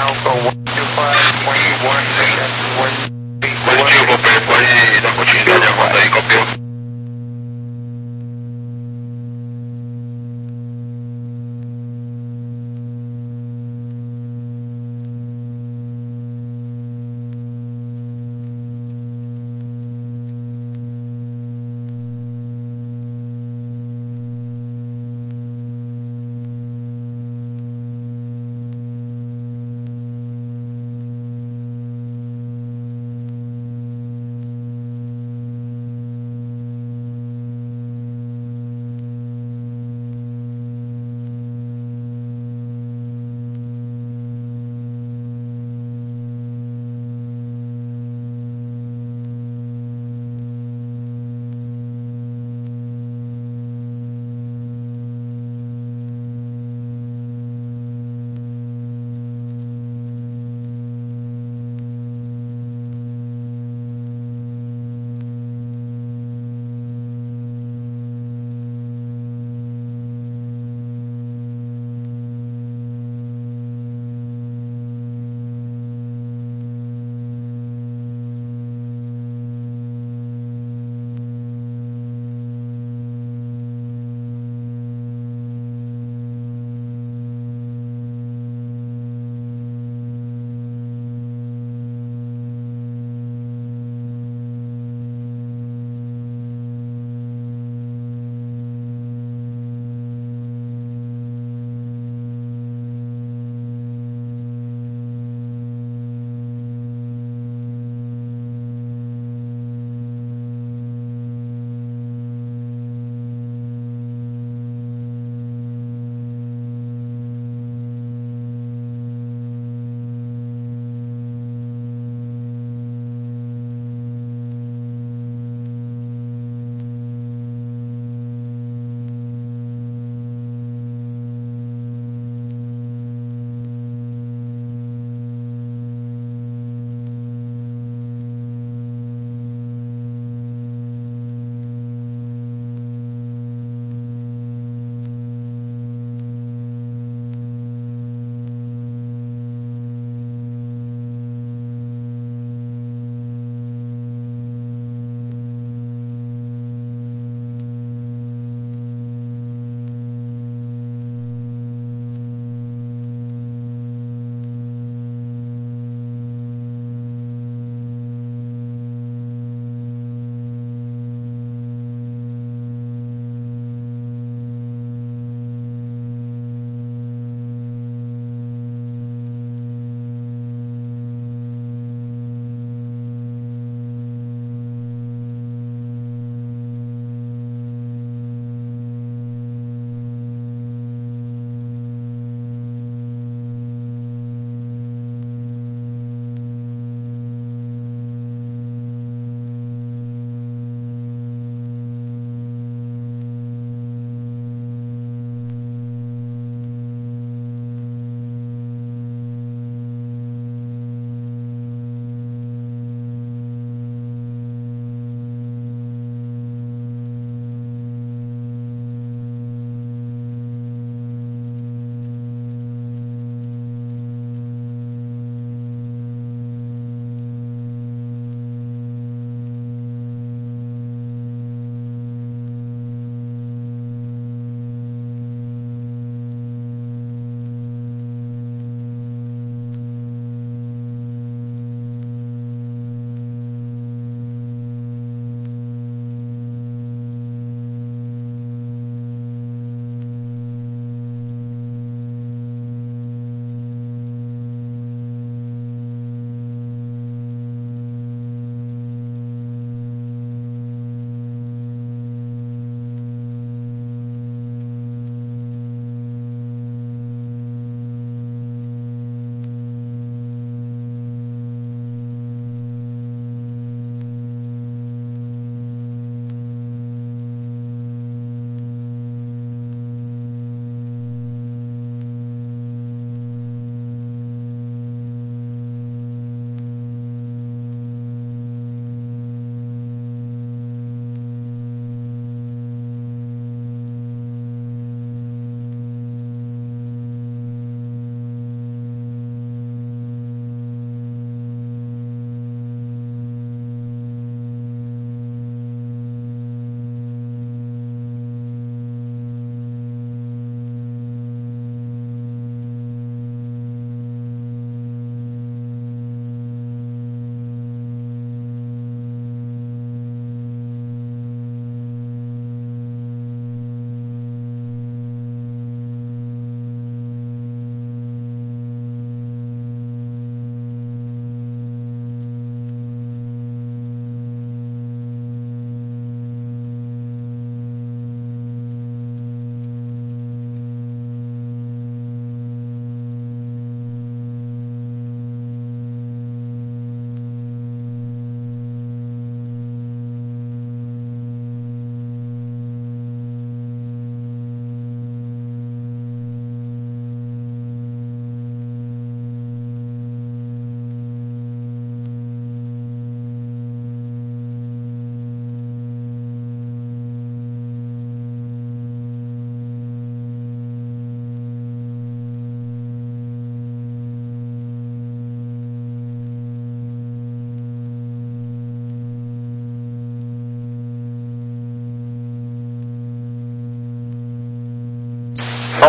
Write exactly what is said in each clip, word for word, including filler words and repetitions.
Alpha one two five point one one. Positivo, Copper, pode dar continuidade à rota aí, Copper.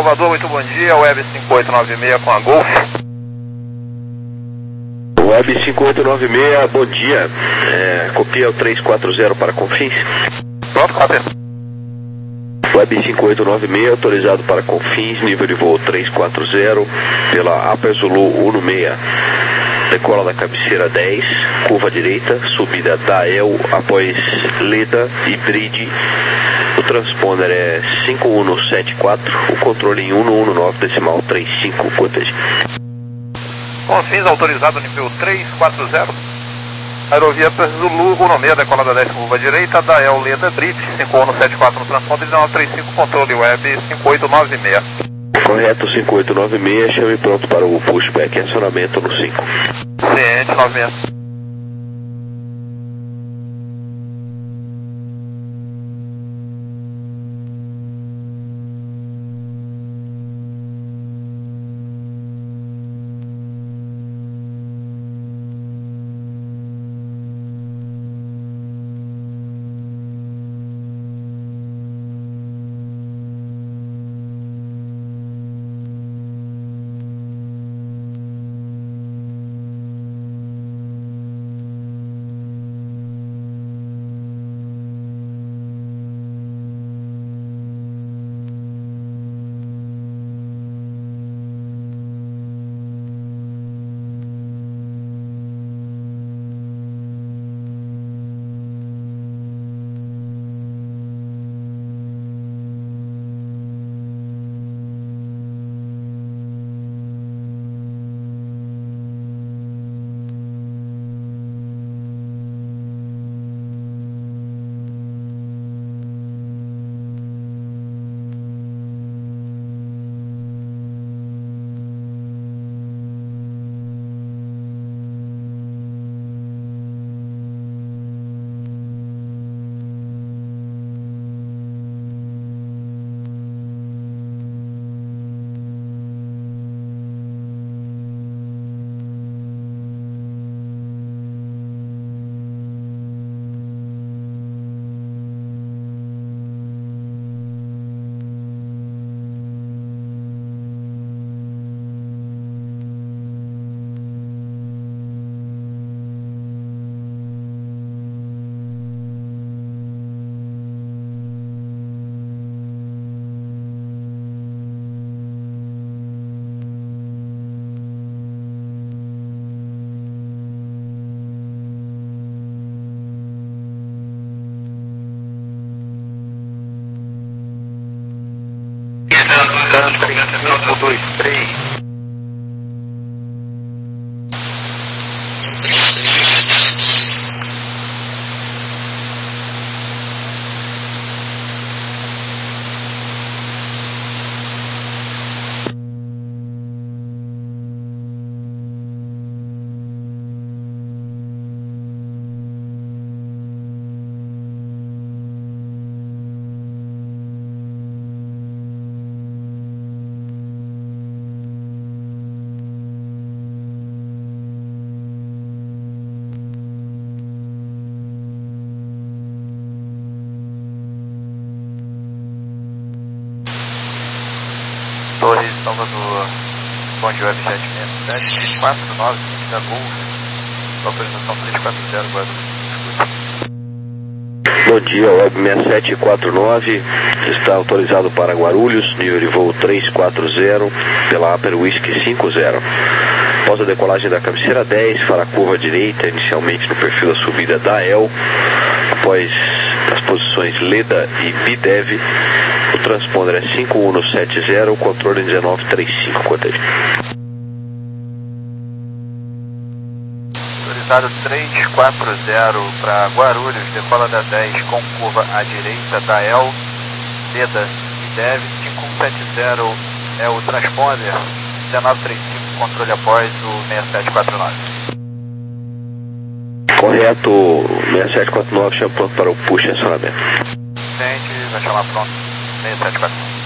Salvador, muito bom dia, Web cinco oito nove seis com a Golf. Web cinco oito nove seis, bom dia, é, copia o três quatro zero para Confins. Pronto, cópia. Web cinco oito nove seis, autorizado para Confins, nível de voo três quatro zero, pela Upper Zulu um seis. Decola da cabeceira dez, curva direita, subida da E L, após Leda e Bride. O transponder é cinco um sete quatro, o controle em um um nove decimal trinta e cinco, quantas? Confins autorizado nível três quatro zero. Aerovia Zulu um seis, decola da dez, curva direita, da E L Leda Bride, cinco um sete quatro no transponder, dezenove trinta e cinco, controle Web cinco oito nove seis. Correto, cinco oito nove seis, chame pronto para o pushback, acionamento no cinco. Ciente, nove seis. um, dois, três. Torres, Salvador, bom dia, Web sete seis sete, três quatro nove, da Golf, autorização três quatro zero, Guarulhos. Bom dia, Web seis sete quatro nove, está autorizado para Guarulhos, nível de voo três quatro zero, pela Upper Whisky cinco zero. Após a decolagem da cabeceira dez, para a curva direita, inicialmente no perfil da subida da E L, após as posições Leda e Bidev, o transponder é cinco um sete zero, o controle é dezenove trinta e cinco, quanto é? Autorizado três quatro zero para Guarulhos, decola da dez com curva à direita da E L, Leda e Bidev, cinco um sete zero é o transponder, dezenove trinta e cinco, controle após o seis sete quatro nove. Correto, seis sete quatro nove, chama pronto para o push e acionamento. Gente, vai chamar pronto, seis sete quatro nove.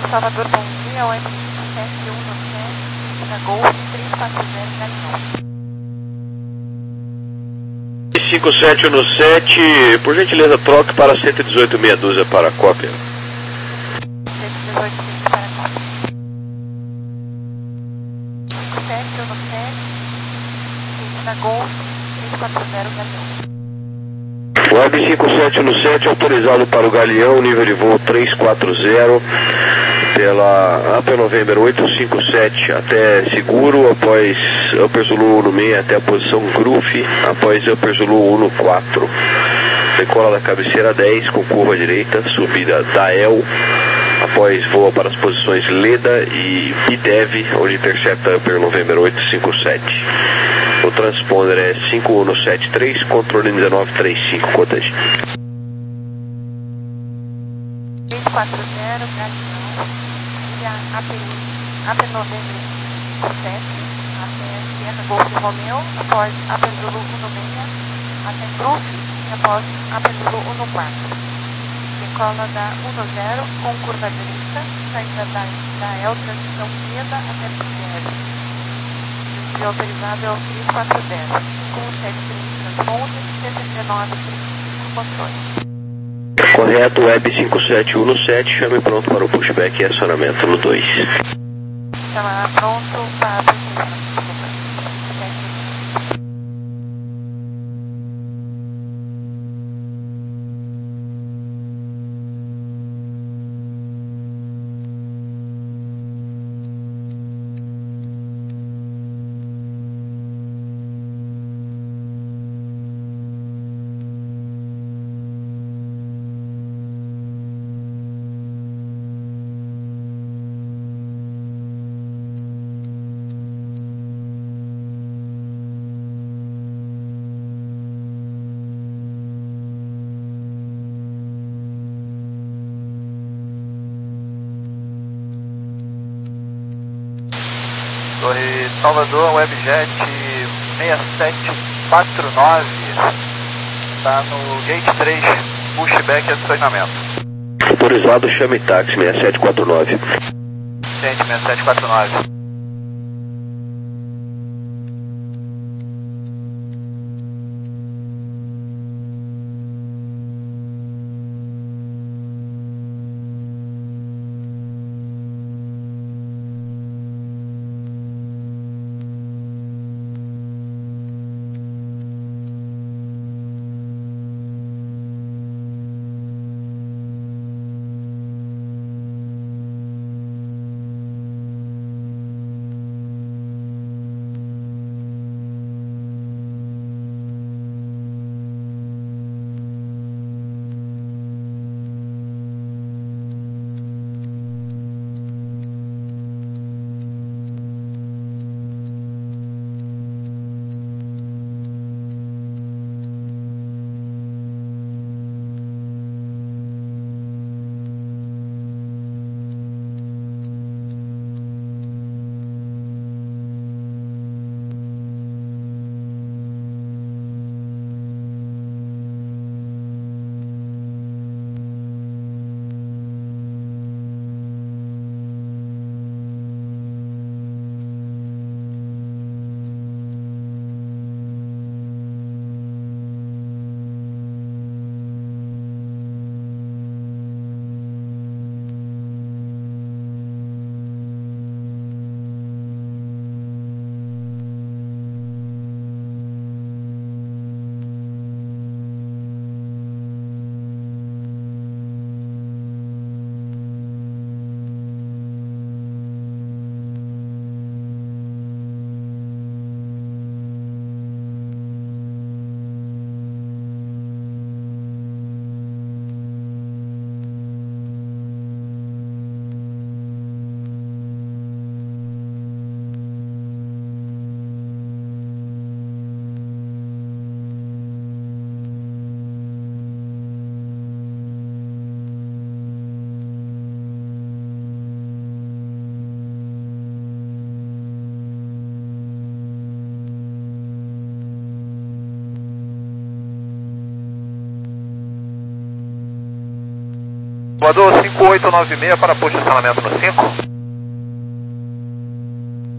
Salvador, bom dia, Web cinco sete um sete, na Golf três quatro zero, Galeão. cinco sete um sete, por gentileza, troque para cento e dezoito meia dúzia para a cópia. cento e dezoito para a cópia. cinco sete um sete, na Golf três quatro zero, Galeão. Web cinco sete um sete, autorizado para o Galeão, nível de voo três quatro zero, pela Upper November oito cinco sete até seguro, após Upper Zulu um seis até a posição Groove, após Upper Zulu um quatro. Decola da cabeceira dez com curva direita, subida da El, após voa para as posições Leda e Idev, onde intercepta Upper November oito cinco sete. O transponder é cinco um sete três, controle um nove três cinco, cortejo. três quatro zero, Galeão, via Upper November cinco sete, até Sierra Golf Romeo, após Upper Zulu um seis, até Groove, e após Upper Zulu um quatro. Decola da um zero, com curva direita, saída da, da El, transição Leda até Sierra. O autorizado é o três quatro zero, com sete três transponder, sessenta e nove trinta e cinco controle. Correto, Web cinco sete um sete, chame pronto para o pushback e acionamento no dois. Chama pronto para pushback. Torre Salvador, Webjet seis sete quatro nove, está no Gate três, pushback e acionamento. Autorizado, chame táxi seis sete quatro nove. Gente, seis sete quatro nove. Voador cinco oito nove seis para posicionamento no cinco.